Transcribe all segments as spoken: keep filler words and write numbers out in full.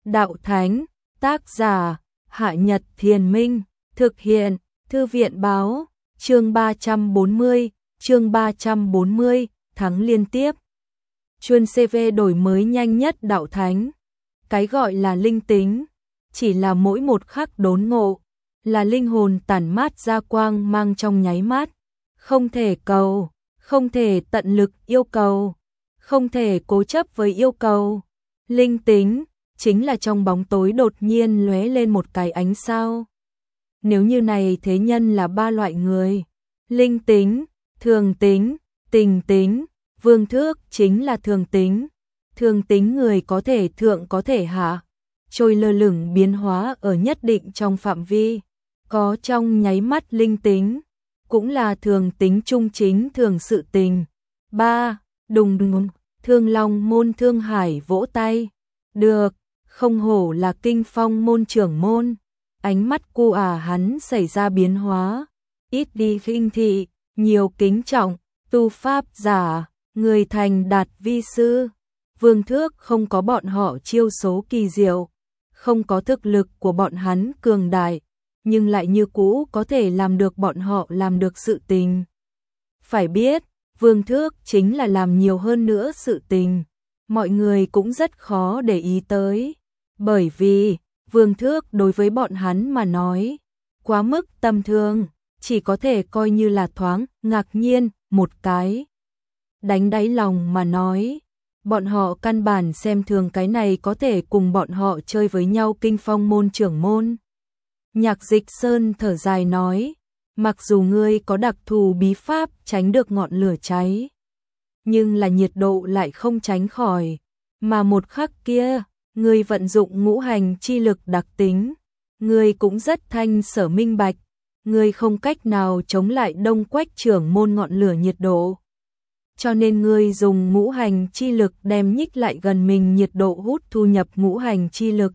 đạo thánh, tác giả, Hạ Nhật Thiền Minh, thực hiện, Thư viện báo, chương ba trăm bốn mươi, chương ba trăm bốn mươi, thắng liên tiếp. Chuyên xê vê đổi mới nhanh nhất đạo thánh. Cái gọi là linh tính, chỉ là mỗi một khắc đốn ngộ, là linh hồn tản mát ra quang mang trong nháy mắt, không thể cầu, không thể tận lực yêu cầu, không thể cố chấp với yêu cầu. Linh tính chính là trong bóng tối đột nhiên lóe lên một cái ánh sao. Nếu như này thế nhân là ba loại người: linh tính, thường tính, tình tính. Vương Thước chính là thường tính. Thường tính người có thể thượng có thể hạ, trôi lơ lửng biến hóa ở nhất định trong phạm vi, có trong nháy mắt. Linh tính cũng là thường tính trung chính thường sự tình. ba. Đùng đùng, Thương Long môn Thương Hải vỗ tay. Được, không hổ là Kinh Phong môn trưởng môn. Ánh mắt cu à hắn xảy ra biến hóa, ít đi khinh thị, nhiều kính trọng. Tu pháp giả, người thành đạt vi sư. Vương Thước không có bọn họ chiêu số kỳ diệu, không có thực lực của bọn hắn cường đại, nhưng lại như cũ có thể làm được bọn họ làm được sự tình. Phải biết, Vương Thước chính là làm nhiều hơn nữa sự tình, mọi người cũng rất khó để ý tới, bởi vì Vương Thước đối với bọn hắn mà nói quá mức tầm thường, chỉ có thể coi như là thoáng ngạc nhiên một cái. Đánh đáy lòng mà nói, bọn họ căn bản xem thường cái này có thể cùng bọn họ chơi với nhau Kinh Phong môn trưởng môn. Nhạc Dịch Sơn thở dài nói, mặc dù ngươi có đặc thù bí pháp tránh được ngọn lửa cháy, nhưng là nhiệt độ lại không tránh khỏi, mà một khắc kia, ngươi vận dụng ngũ hành chi lực đặc tính, ngươi cũng rất thanh sở minh bạch, ngươi không cách nào chống lại Đông Quách trưởng môn ngọn lửa nhiệt độ. Cho nên ngươi dùng ngũ hành chi lực đem nhích lại gần mình nhiệt độ hút thu nhập ngũ hành chi lực.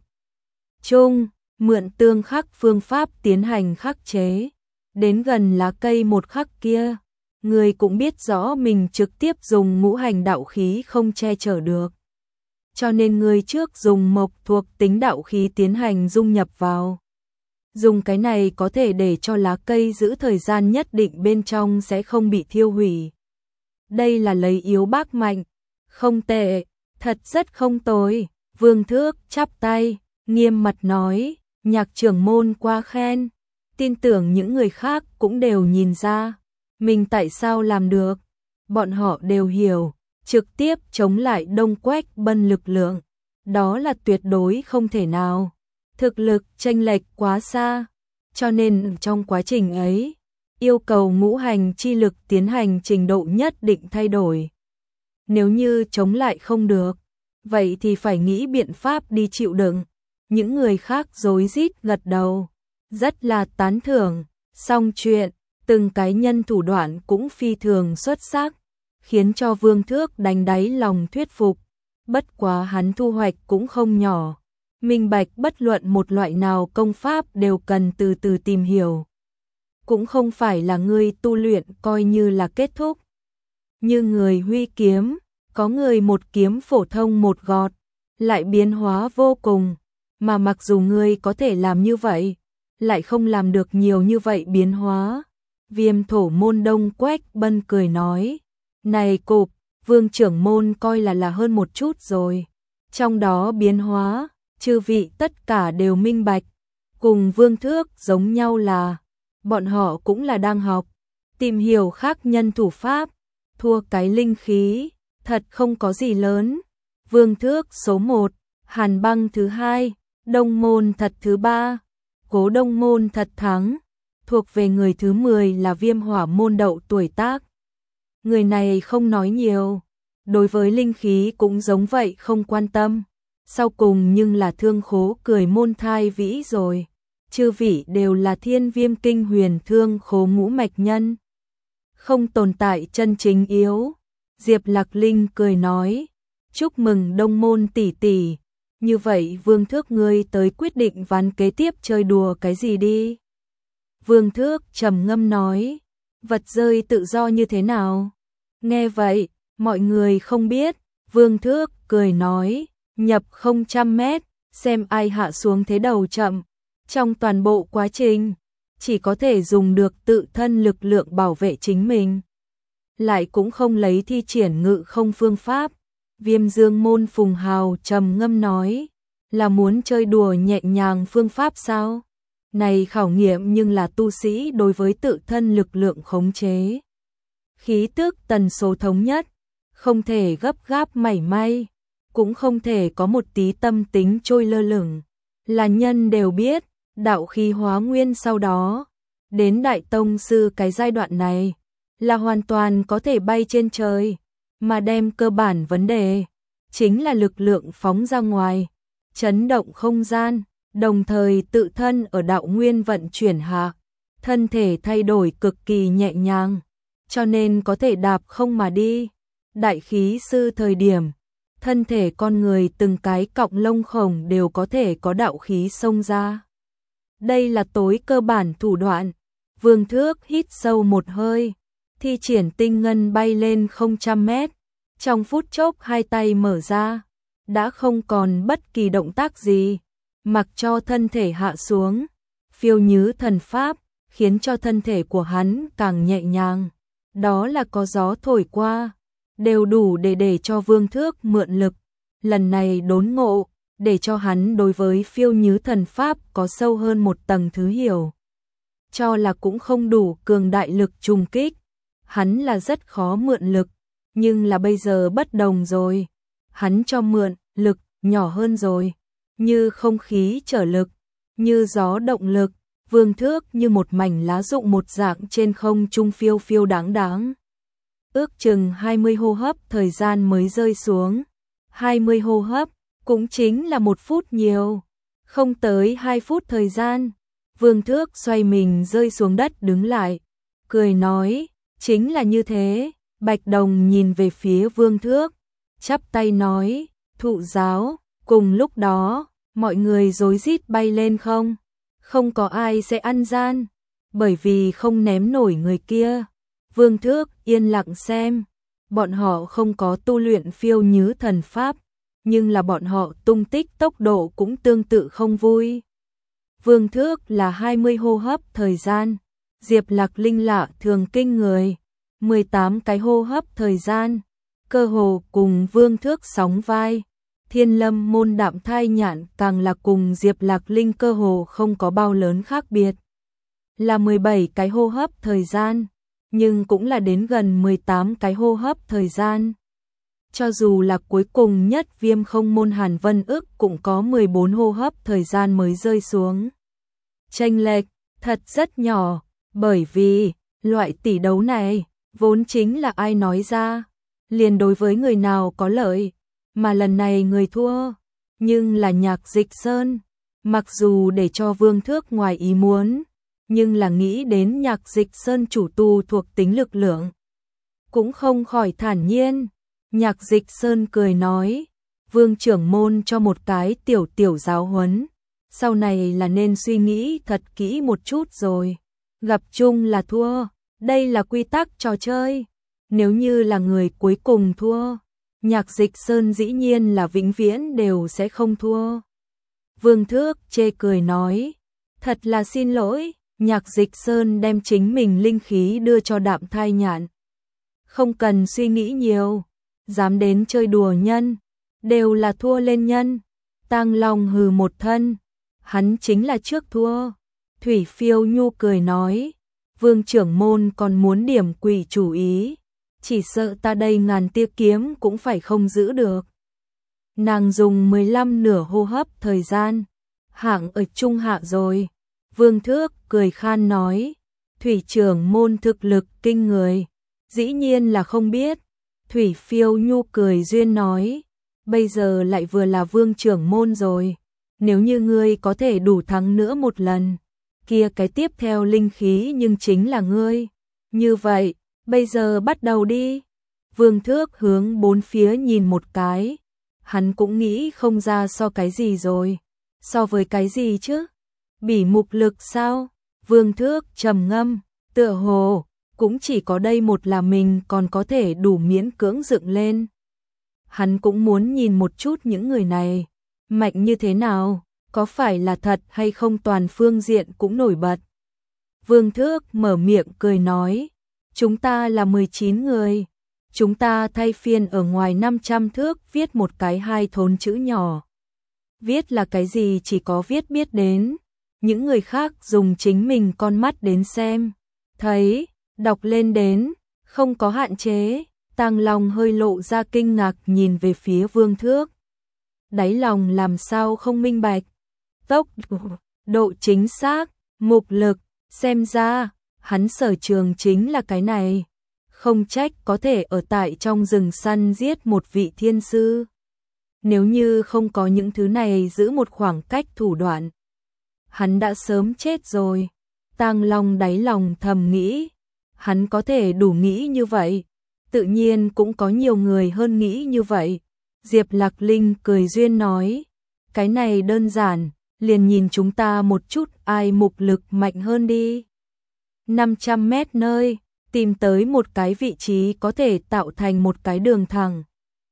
Chung, mượn tương khắc phương pháp tiến hành khắc chế. Đến gần lá cây một khắc kia, ngươi cũng biết rõ mình trực tiếp dùng ngũ hành đạo khí không che chở được. Cho nên ngươi trước dùng mộc thuộc tính đạo khí tiến hành dung nhập vào. Dùng cái này có thể để cho lá cây giữ thời gian nhất định bên trong sẽ không bị thiêu hủy. Đây là lấy yếu bác mạnh, không tệ, thật rất không tồi. Vương Thước chắp tay, nghiêm mặt nói, Nhạc trưởng môn quá khen, tin tưởng những người khác cũng đều nhìn ra, mình tại sao làm được. Bọn họ đều hiểu, trực tiếp chống lại Đông Quách Bân lực lượng, đó là tuyệt đối không thể nào. Thực lực chênh lệch quá xa, cho nên trong quá trình ấy, yêu cầu ngũ hành chi lực tiến hành trình độ nhất định thay đổi. Nếu như chống lại không được, vậy thì phải nghĩ biện pháp đi chịu đựng. Những người khác rối rít gật đầu, rất là tán thưởng, xong chuyện, từng cái nhân thủ đoạn cũng phi thường xuất sắc, khiến cho Vương Thước đánh đáy lòng thuyết phục. Bất quá hắn thu hoạch cũng không nhỏ, minh bạch bất luận một loại nào công pháp đều cần từ từ tìm hiểu. Cũng không phải là người tu luyện coi như là kết thúc. Như người huy kiếm, có người một kiếm phổ thông một gọt, lại biến hóa vô cùng, mà mặc dù ngươi có thể làm như vậy, lại không làm được nhiều như vậy biến hóa. Viêm thổ môn Đông Quách Bân cười nói, này cục, Vương trưởng môn coi là là hơn một chút rồi. Trong đó biến hóa, chư vị tất cả đều minh bạch, cùng Vương Thước giống nhau là, bọn họ cũng là đang học, tìm hiểu khác nhân thủ pháp, thua cái linh khí, thật không có gì lớn. Vương Thước số một, Hàn Băng thứ hai, Đông Môn Thật thứ ba, Cố Đông Môn Thật thắng, thuộc về người thứ mười là Viêm Hỏa môn Đậu tuổi tác. Người này không nói nhiều, đối với linh khí cũng giống vậy không quan tâm. Sau cùng nhưng là Thương Khố cười môn thai vĩ rồi. Chư vị đều là Thiên Viêm Kinh Huyền Thương Khố ngũ mạch nhân, không tồn tại chân chính yếu. Diệp Lạc Linh cười nói, chúc mừng Đông môn tỷ tỷ. Như vậy Vương Thước ngươi tới quyết định ván kế tiếp chơi đùa cái gì đi. Vương Thước trầm ngâm nói, vật rơi tự do như thế nào? Nghe vậy, mọi người không biết. Vương Thước cười nói, nhập không trăm mét, xem ai hạ xuống thế đầu chậm. Trong toàn bộ quá trình, chỉ có thể dùng được tự thân lực lượng bảo vệ chính mình. Lại cũng không lấy thi triển ngự không phương pháp. Viêm Dương Môn Phùng Hào trầm ngâm nói, là muốn chơi đùa nhẹ nhàng phương pháp sao? Này khảo nghiệm nhưng là tu sĩ đối với tự thân lực lượng khống chế. Khí tức tần số thống nhất, không thể gấp gáp mảy may, cũng không thể có một tí tâm tính trôi lơ lửng. Là nhân đều biết, đạo khí hóa nguyên sau đó, đến đại tông sư cái giai đoạn này, là hoàn toàn có thể bay trên trời, mà đem cơ bản vấn đề, chính là lực lượng phóng ra ngoài, chấn động không gian, đồng thời tự thân ở đạo nguyên vận chuyển hạ, thân thể thay đổi cực kỳ nhẹ nhàng, cho nên có thể đạp không mà đi. Đại khí sư thời điểm, thân thể con người từng cái cọng lông khổng đều có thể có đạo khí xông ra. Đây là tối cơ bản thủ đoạn. Vương Thước hít sâu một hơi, thi triển tinh ngân bay lên không trăm mét, trong phút chốc hai tay mở ra, đã không còn bất kỳ động tác gì, mặc cho thân thể hạ xuống, phiêu như thần pháp, khiến cho thân thể của hắn càng nhẹ nhàng. Đó là có gió thổi qua, đều đủ để để cho Vương Thước mượn lực. Lần này đốn ngộ, để cho hắn đối với phiêu như thần pháp có sâu hơn một tầng thứ hiểu. Cho là cũng không đủ cường đại lực trùng kích, hắn là rất khó mượn lực, nhưng là bây giờ bất đồng rồi. Hắn cho mượn lực nhỏ hơn rồi, như không khí trở lực, như gió động lực. Vương Thước như một mảnh lá rụng một dạng trên không trung phiêu phiêu đáng đáng. Ước chừng hai mươi hô hấp thời gian mới rơi xuống. hai mươi hô hấp, cũng chính là một phút nhiều. Không tới hai phút thời gian, Vương Thước xoay mình rơi xuống đất đứng lại. Cười nói, chính là như thế. Bạch Đồng nhìn về phía Vương Thước, chắp tay nói, thụ giáo. Cùng lúc đó, mọi người rối rít bay lên không. Không có ai sẽ ăn gian, bởi vì không ném nổi người kia. Vương Thước yên lặng xem, bọn họ không có tu luyện phiêu như thần pháp, nhưng là bọn họ tung tích tốc độ cũng tương tự không vui. Vương Thước là hai mươi hô hấp thời gian, Diệp Lạc Linh lạ thường kinh người, mười tám cái hô hấp thời gian, cơ hồ cùng Vương Thước sóng vai. Thiên Lâm Môn Đạm Thai Nhạn càng là cùng Diệp Lạc Linh cơ hồ không có bao lớn khác biệt. Là mười bảy cái hô hấp thời gian, nhưng cũng là đến gần mười tám cái hô hấp thời gian. Cho dù là cuối cùng nhất Viêm Không Môn Hàn Vân Ức cũng có mười bốn hô hấp thời gian mới rơi xuống. Chênh lệch thật rất nhỏ, bởi vì loại tỷ đấu này vốn chính là ai nói ra, liền đối với người nào có lợi. Mà lần này người thua, nhưng là Nhạc Dịch Sơn. Mặc dù để cho Vương Thước ngoài ý muốn, nhưng là nghĩ đến Nhạc Dịch Sơn chủ tu thuộc tính lực lượng, cũng không khỏi thản nhiên. Nhạc Dịch Sơn cười nói, Vương trưởng môn cho một cái tiểu tiểu giáo huấn, sau này là nên suy nghĩ thật kỹ một chút rồi. Gặp chung là thua, đây là quy tắc trò chơi. Nếu như là người cuối cùng thua, Nhạc Dịch Sơn dĩ nhiên là vĩnh viễn đều sẽ không thua. Vương Thước chê cười nói, thật là xin lỗi. Nhạc Dịch Sơn đem chính mình linh khí đưa cho Đạm Thai Nhạn. Không cần suy nghĩ nhiều, dám đến chơi đùa nhân, đều là thua lên nhân. Tang Long hừ một thân, hắn chính là trước thua. Thủy Phiêu Nhu cười nói, Vương trưởng môn còn muốn điểm quỷ chủ ý, chỉ sợ ta đây ngàn tia kiếm cũng phải không giữ được. Nàng dùng mười lăm nửa hô hấp thời gian, hạng ở trung hạ rồi. Vương Thước cười khan nói, Thủy trưởng môn thực lực kinh người, dĩ nhiên là không biết. Thủy Phiêu Nhu cười duyên nói, bây giờ lại vừa là Vương trưởng môn rồi, nếu như ngươi có thể đủ thắng nữa một lần, kia cái tiếp theo linh khí nhưng chính là ngươi. Như vậy, bây giờ bắt đầu đi. Vương Thước hướng bốn phía nhìn một cái, hắn cũng nghĩ không ra so cái gì rồi. So với cái gì chứ? Bỉ mục lực sao? Vương Thước trầm ngâm, tựa hồ cũng chỉ có đây một là mình còn có thể đủ miễn cưỡng dựng lên. Hắn cũng muốn nhìn một chút những người này, Mạnh như thế nào? Có phải là thật hay không toàn phương diện cũng nổi bật? Vương Thước mở miệng cười nói, chúng ta là mười chín người, chúng ta thay phiên ở ngoài năm trăm thước viết một cái hai thốn chữ nhỏ. Viết là cái gì chỉ có viết biết đến, những người khác dùng chính mình con mắt đến xem, thấy, đọc lên đến, không có hạn chế. Tàng Long hơi lộ ra kinh ngạc nhìn về phía Vương Thước. Đáy lòng làm sao không minh bạch. Tốc độ chính xác, mục lực, xem ra, hắn sở trường chính là cái này. Không trách có thể ở tại trong rừng săn giết một vị thiên sư. Nếu như không có những thứ này giữ một khoảng cách thủ đoạn, hắn đã sớm chết rồi. Tàng Long đáy lòng thầm nghĩ, hắn có thể đủ nghĩ như vậy, tự nhiên cũng có nhiều người hơn nghĩ như vậy. Diệp Lạc Linh cười duyên nói, cái này đơn giản, liền nhìn chúng ta một chút ai mục lực mạnh hơn đi. năm trăm mét nơi, tìm tới một cái vị trí có thể tạo thành một cái đường thẳng.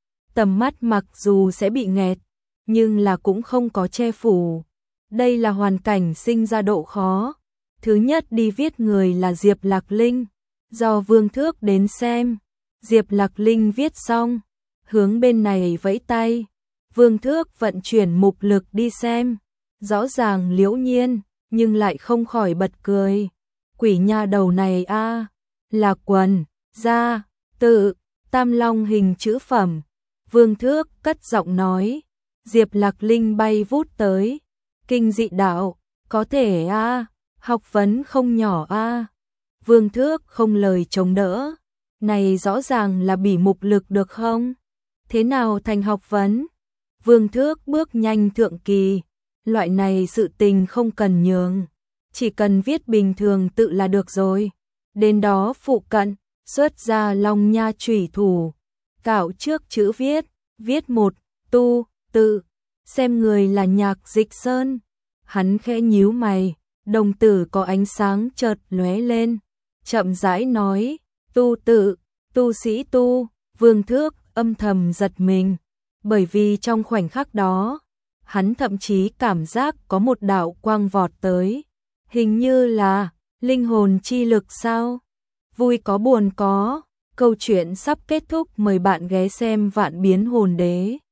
Tầm mắt mặc dù sẽ bị nghẹt, nhưng là cũng không có che phủ. Đây là hoàn cảnh sinh ra độ khó. Thứ nhất đi viết người là Diệp Lạc Linh, do Vương Thước đến xem. Diệp Lạc Linh viết xong, hướng bên này vẫy tay. Vương Thước vận chuyển mục lực đi xem, rõ ràng liễu nhiên, nhưng lại không khỏi bật cười. Quỷ nha đầu này a, là quần, da, tự, tam long hình chữ phẩm. Vương Thước cất giọng nói, Diệp Lạc Linh bay vút tới. Kinh dị đạo, có thể a, học vấn không nhỏ a. Vương Thước không lời chống đỡ. Này rõ ràng là bỉ mục lực được không? Thế nào thành học vấn? Vương Thước bước nhanh thượng kỳ. Loại này sự tình không cần nhường, chỉ cần viết bình thường tự là được rồi. Đến đó phụ cận, xuất ra long nha chủy thủ. Cạo trước chữ viết, viết một, tu, tự. Xem người là Nhạc Dịch Sơn. Hắn khẽ nhíu mày, đồng tử có ánh sáng chợt lóe lên. Chậm rãi nói, tu tự, tu sĩ tu. Vương Thước âm thầm giật mình, bởi vì trong khoảnh khắc đó, hắn thậm chí cảm giác có một đạo quang vọt tới. Hình như là linh hồn chi lực sao? Vui có buồn có. Câu chuyện sắp kết thúc, mời bạn ghé xem Vạn Biến Hồn Đế.